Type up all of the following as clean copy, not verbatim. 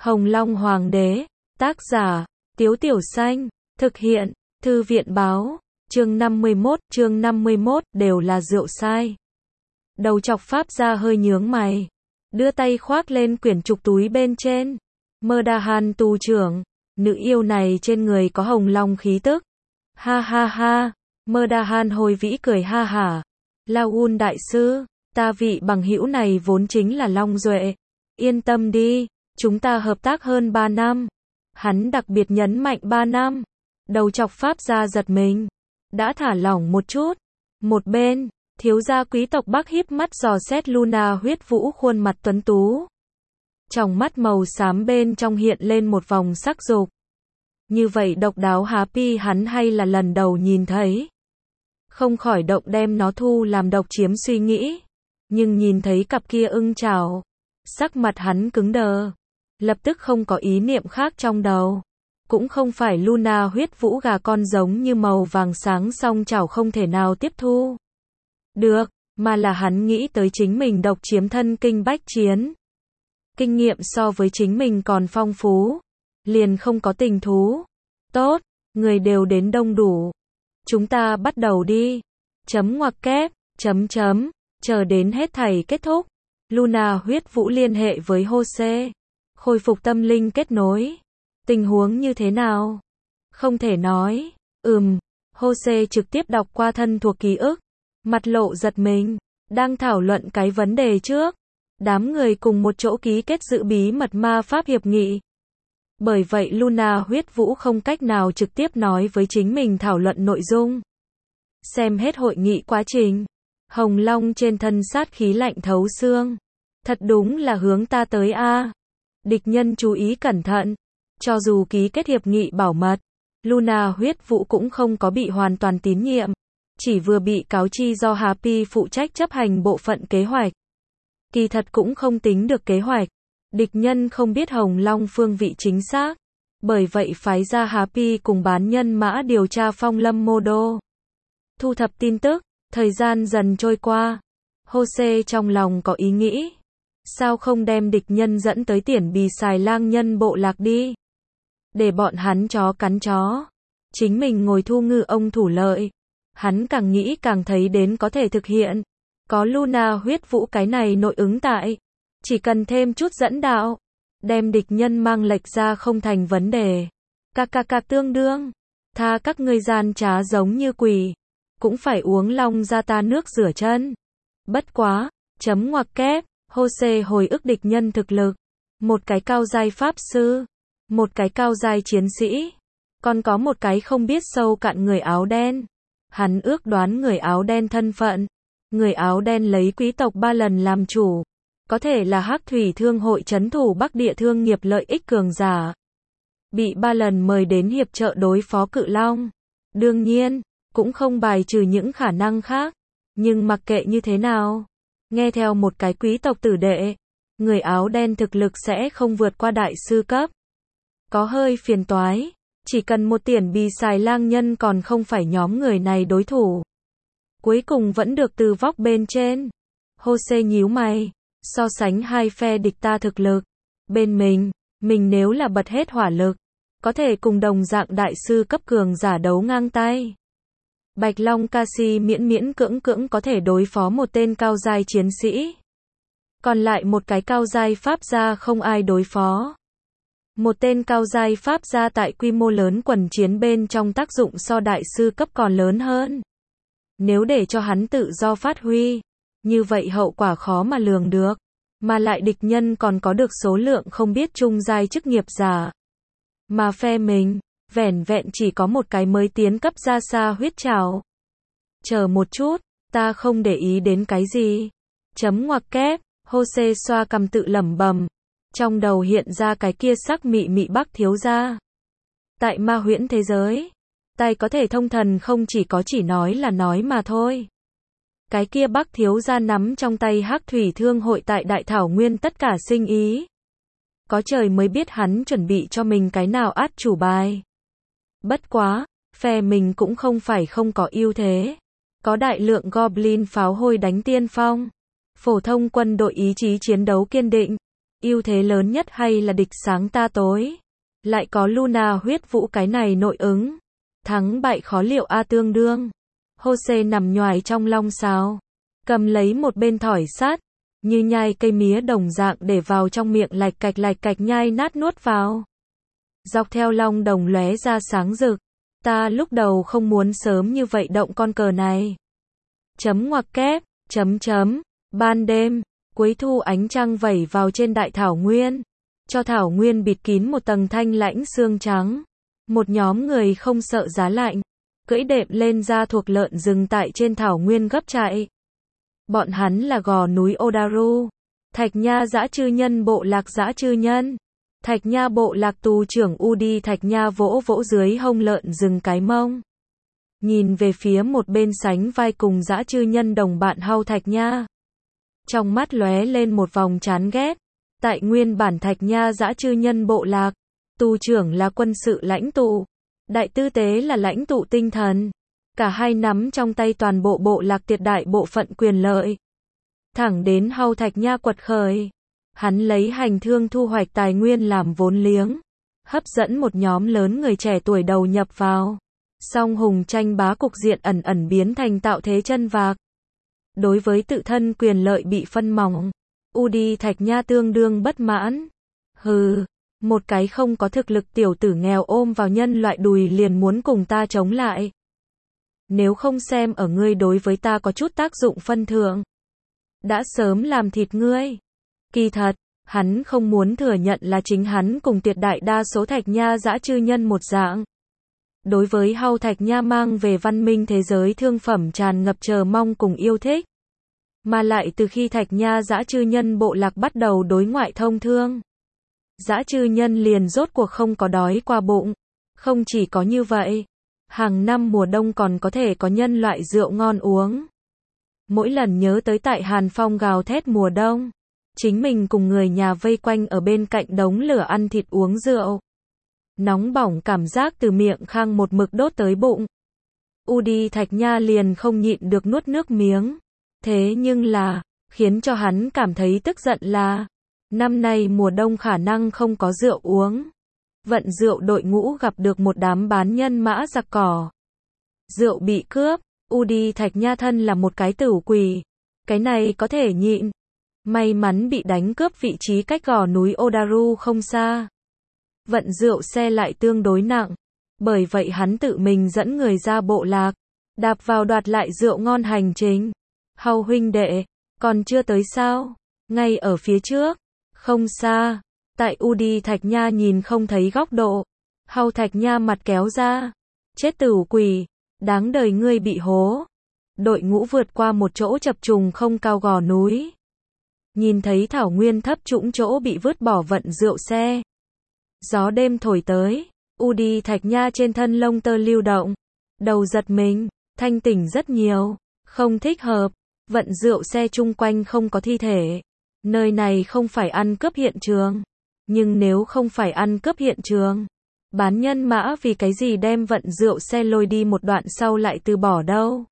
Hồng Long Hoàng đế, tác giả, Tiếu Tiểu Xanh, thực hiện, Thư viện báo, chương 51 đều là rượu sai. Đầu chọc Pháp gia hơi nhướng mày, đưa tay khoác lên quyển trục túi bên trên. Murdahan tù trưởng, nữ yêu này trên người có hồng long khí tức. Ha ha ha, Murdahan hồi vĩ cười ha hả. Laun đại sư, ta vị bằng hữu này vốn chính là Long Duệ. Yên tâm đi, chúng ta hợp tác hơn 3 năm. Hắn đặc biệt nhấn mạnh 3 năm. Đầu chọc Pháp gia giật mình, đã thả lỏng một chút. Một bên, thiếu gia quý tộc Bắc híp mắt dò xét Luna Huyết Vũ khuôn mặt tuấn tú. Trong mắt màu xám bên trong hiện lên một vòng sắc dục. Như vậy độc đáo Happy hắn hay là lần đầu nhìn thấy. Không khỏi động đem nó thu làm độc chiếm suy nghĩ. Nhưng nhìn thấy cặp kia ưng chảo, sắc mặt hắn cứng đờ. Lập tức không có ý niệm khác trong đầu. Cũng không phải Luna Huyết Vũ gà con giống như màu vàng sáng song chảo không thể nào tiếp thu được, mà là hắn nghĩ tới chính mình độc chiếm thân kinh bách chiến. Kinh nghiệm so với chính mình còn phong phú, liền không có tình thú. Tốt, người đều đến đông đủ. Chúng ta bắt đầu đi. Chấm ngoặc kép, chờ đến hết thảy kết thúc. Luna Huyết Vũ liên hệ với Jose, khôi phục tâm linh kết nối. Tình huống như thế nào? Không thể nói. Jose trực tiếp đọc qua thân thuộc ký ức. Mặt lộ giật mình, đang thảo luận cái vấn đề trước. Đám người cùng một chỗ ký kết giữ bí mật ma pháp hiệp nghị. Bởi vậy Luna Huyết Vũ không cách nào trực tiếp nói với chính mình thảo luận nội dung. Xem hết hội nghị quá trình. Hồng Long trên thân sát khí lạnh thấu xương. Thật đúng là hướng ta tới a. Địch nhân chú ý cẩn thận. Cho dù ký kết hiệp nghị bảo mật, Luna Huyết Vũ cũng không có bị hoàn toàn tín nhiệm. Chỉ vừa bị cáo chi do Happy phụ trách chấp hành bộ phận kế hoạch. Kỳ thật cũng không tính được kế hoạch. Địch nhân không biết Hồng Long phương vị chính xác. Bởi vậy phái ra Happy cùng bán nhân mã điều tra Phong Lâm Mô Đô. Thu thập tin tức, thời gian dần trôi qua. Jose trong lòng có ý nghĩ. Sao không đem địch nhân dẫn tới Tiển Bì Xài Lang nhân bộ lạc đi? Để bọn hắn chó cắn chó. Chính mình ngồi thu ngư ông thủ lợi. Hắn càng nghĩ càng thấy đến có thể thực hiện. Có Luna Huyết Vũ cái này nội ứng tại. Chỉ cần thêm chút dẫn đạo. Đem địch nhân mang lệch ra không thành vấn đề. Tương đương. Tha các ngươi gian trá giống như quỷ. Cũng phải uống long ra ta nước rửa chân. Bất quá. Chấm ngoặc kép. Jose hồi ức địch nhân thực lực. Một cái cao giai pháp sư. Một cái cao giai chiến sĩ. Còn có một cái không biết sâu cạn người áo đen. Hắn ước đoán người áo đen thân phận. Người áo đen lấy quý tộc 3 lần làm chủ. Có thể là Hắc Thủy Thương hội trấn thủ Bắc Địa thương nghiệp lợi ích cường giả. Bị 3 lần mời đến hiệp trợ đối phó Cự Long. Đương nhiên, cũng không bài trừ những khả năng khác. Nhưng mặc kệ như thế nào, nghe theo một cái quý tộc tử đệ, người áo đen thực lực sẽ không vượt qua đại sư cấp. Có hơi phiền toái. Chỉ cần một Tiển Bì Xài Lang nhân còn không phải nhóm người này đối thủ. Cuối cùng vẫn được từ vóc bên trên. Jose nhíu mày. So sánh hai phe địch ta thực lực. Bên mình nếu là bật hết hỏa lực, có thể cùng đồng dạng đại sư cấp cường giả đấu ngang tay. Bạch Long Casi miễn cưỡng có thể đối phó một tên cao giai chiến sĩ. Còn lại một cái cao giai pháp gia không ai đối phó. Một tên cao giai pháp gia tại quy mô lớn quần chiến bên trong tác dụng so đại sư cấp còn lớn hơn. Nếu để cho hắn tự do phát huy, như vậy hậu quả khó mà lường được. Mà lại địch nhân còn có được số lượng không biết trung giai chức nghiệp giả. Mà phe mình, vẻn vẹn chỉ có một cái mới tiến cấp ra xa huyết trảo. Chờ một chút, ta không để ý đến cái gì. Chấm ngoặc kép, Jose xoa cằm tự lẩm bẩm. Trong đầu hiện ra cái kia sắc mị mị Bắc thiếu gia. Tại ma huyễn thế giới, tay có thể thông thần không chỉ nói là nói mà thôi. Cái kia Bắc thiếu gia nắm trong tay Hắc Thủy Thương hội tại Đại Thảo Nguyên tất cả sinh ý. Có trời mới biết hắn chuẩn bị cho mình cái nào át chủ bài. Bất quá, phe mình cũng không phải không có ưu thế. Có đại lượng Goblin pháo hôi đánh tiên phong. Phổ thông quân đội ý chí chiến đấu kiên định. ưu thế lớn nhất hay là địch sáng ta tối? Lại có Luna huyết vũ cái này nội ứng. Thắng bại khó liệu a tương đương. Jose nằm nhoài trong long sáo, cầm lấy một bên thỏi sắt, như nhai cây mía đồng dạng để vào trong miệng lạch cạch nhai nát nuốt vào. Dọc theo long đồng lóe ra sáng rực. Ta lúc đầu không muốn sớm như vậy động con cờ này. Chấm ngoặc kép, chấm. Ban đêm, cuối thu ánh trăng vẩy vào trên đại thảo nguyên, cho thảo nguyên bịt kín một tầng thanh lãnh sương trắng. Một nhóm người không sợ giá lạnh, cưỡi đệm lên da thuộc lợn rừng tại trên thảo nguyên gấp chạy. Bọn hắn là gò núi Odaru, Thạch Nha dã chư nhân bộ lạc dã chư nhân. Thạch Nha bộ lạc tù trưởng Udi Thạch Nha vỗ vỗ dưới hông lợn rừng cái mông. Nhìn về phía một bên sánh vai cùng dã chư nhân đồng bạn hau Thạch Nha. Trong mắt lóe lên một vòng chán ghét. Tại nguyên bản Thạch Nha dã chư nhân bộ lạc, tù trưởng là quân sự lãnh tụ, đại tư tế là lãnh tụ tinh thần. Cả hai nắm trong tay toàn bộ bộ lạc tuyệt đại bộ phận quyền lợi. Thẳng đến hau Thạch Nha quật khởi, hắn lấy hành thương thu hoạch tài nguyên làm vốn liếng, hấp dẫn một nhóm lớn người trẻ tuổi đầu nhập vào. Song hùng tranh bá cục diện ẩn biến thành tạo thế chân vạc. Đối với tự thân quyền lợi bị phân mỏng, Udi Thạch Nha tương đương bất mãn. Hừ, một cái không có thực lực tiểu tử nghèo ôm vào nhân loại đùi liền muốn cùng ta chống lại. Nếu không xem ở ngươi đối với ta có chút tác dụng phân thượng, đã sớm làm thịt ngươi. Kỳ thật, hắn không muốn thừa nhận là chính hắn cùng tuyệt đại đa số Thạch Nha dã chư nhân một dạng. Đối với hau Thạch Nha mang về văn minh thế giới thương phẩm tràn ngập chờ mong cùng yêu thích. Mà lại từ khi Thạch Nha dã chư nhân bộ lạc bắt đầu đối ngoại thông thương, dã chư nhân liền rốt cuộc không có đói qua bụng. Không chỉ có như vậy, hàng năm mùa đông còn có thể có nhân loại rượu ngon uống. Mỗi lần nhớ tới tại Hàn Phong gào thét mùa đông, chính mình cùng người nhà vây quanh ở bên cạnh đống lửa ăn thịt uống rượu. Nóng bỏng cảm giác từ miệng khang một mực đốt tới bụng. Udi Thạch Nha liền không nhịn được nuốt nước miếng. Thế nhưng là, khiến cho hắn cảm thấy tức giận là, năm nay mùa đông khả năng không có rượu uống. Vận rượu đội ngũ gặp được một đám bán nhân mã giặc cỏ. Rượu bị cướp, Udi Thạch Nha thân là một cái tửu quỷ. Cái này có thể nhịn. May mắn bị đánh cướp vị trí cách gò núi Odaru không xa. Vận rượu xe lại tương đối nặng. Bởi vậy hắn tự mình dẫn người ra bộ lạc, đạp vào đoạt lại rượu ngon hành trình. Hau huynh đệ, còn chưa tới sao? Ngay ở phía trước, không xa. Tại Udi Thạch Nha nhìn không thấy góc độ. Hau Thạch Nha mặt kéo ra. Chết tửu quỷ, đáng đời ngươi bị hố. Đội ngũ vượt qua một chỗ chập trùng không cao gò núi. Nhìn thấy thảo nguyên thấp trũng chỗ bị vứt bỏ vận rượu xe. Gió đêm thổi tới, Udi Thạch Nha trên thân lông tơ lưu động. Đầu giật mình, thanh tỉnh rất nhiều. Không thích hợp, vận rượu xe chung quanh không có thi thể. Nơi này không phải ăn cướp hiện trường. Nhưng nếu không phải ăn cướp hiện trường, bán nhân mã vì cái gì đem vận rượu xe lôi đi một đoạn sau lại từ bỏ đâu.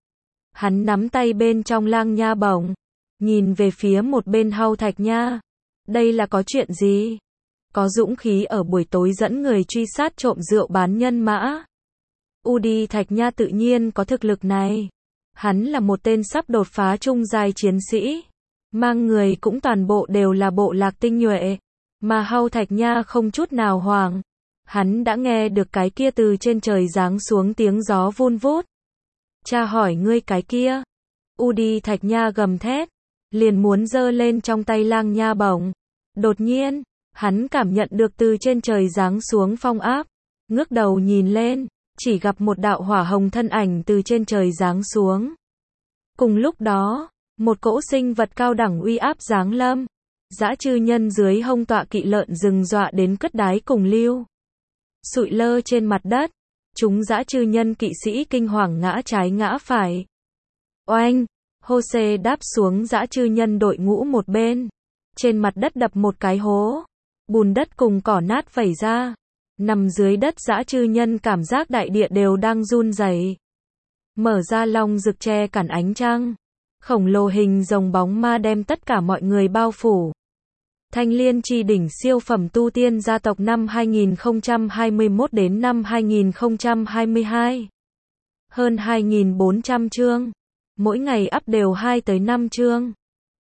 Hắn nắm tay bên trong lang nha bổng, nhìn về phía một bên hau Thạch Nha. Đây là có chuyện gì? Có dũng khí ở buổi tối dẫn người truy sát trộm rượu bán nhân mã. Udi Thạch Nha tự nhiên có thực lực này. Hắn là một tên sắp đột phá trung giai chiến sĩ. Mang người cũng toàn bộ đều là bộ lạc tinh nhuệ. Mà hau Thạch Nha không chút nào hoảng. Hắn đã nghe được cái kia từ trên trời giáng xuống tiếng gió vun vút. Cha hỏi ngươi cái kia. Udi Thạch Nha gầm thét. Liền muốn giơ lên trong tay lang nha bổng. Đột nhiên, hắn cảm nhận được từ trên trời giáng xuống phong áp. Ngước đầu nhìn lên, chỉ gặp một đạo hỏa hồng thân ảnh từ trên trời giáng xuống. Cùng lúc đó, một cỗ sinh vật cao đẳng uy áp giáng lâm. Dã chư nhân dưới hông tọa kỵ lợn rừng dọa đến cất đái cùng lưu. Sụi lơ trên mặt đất. Chúng dã chư nhân kỵ sĩ kinh hoàng ngã trái ngã phải. Oanh! Jose đáp xuống dã chư nhân đội ngũ một bên. Trên mặt đất đập một cái hố. Bùn đất cùng cỏ nát vẩy ra. Nằm dưới đất dã chư nhân cảm giác đại địa đều đang run rẩy. Mở ra long rực che cản ánh trăng. Khổng lồ hình rồng bóng ma đem tất cả mọi người bao phủ. Thanh Liên Chi đỉnh siêu phẩm tu tiên gia tộc năm 2021 đến năm 2022. Hơn 2.400 chương. Mỗi ngày up đều 2 tới 5 chương.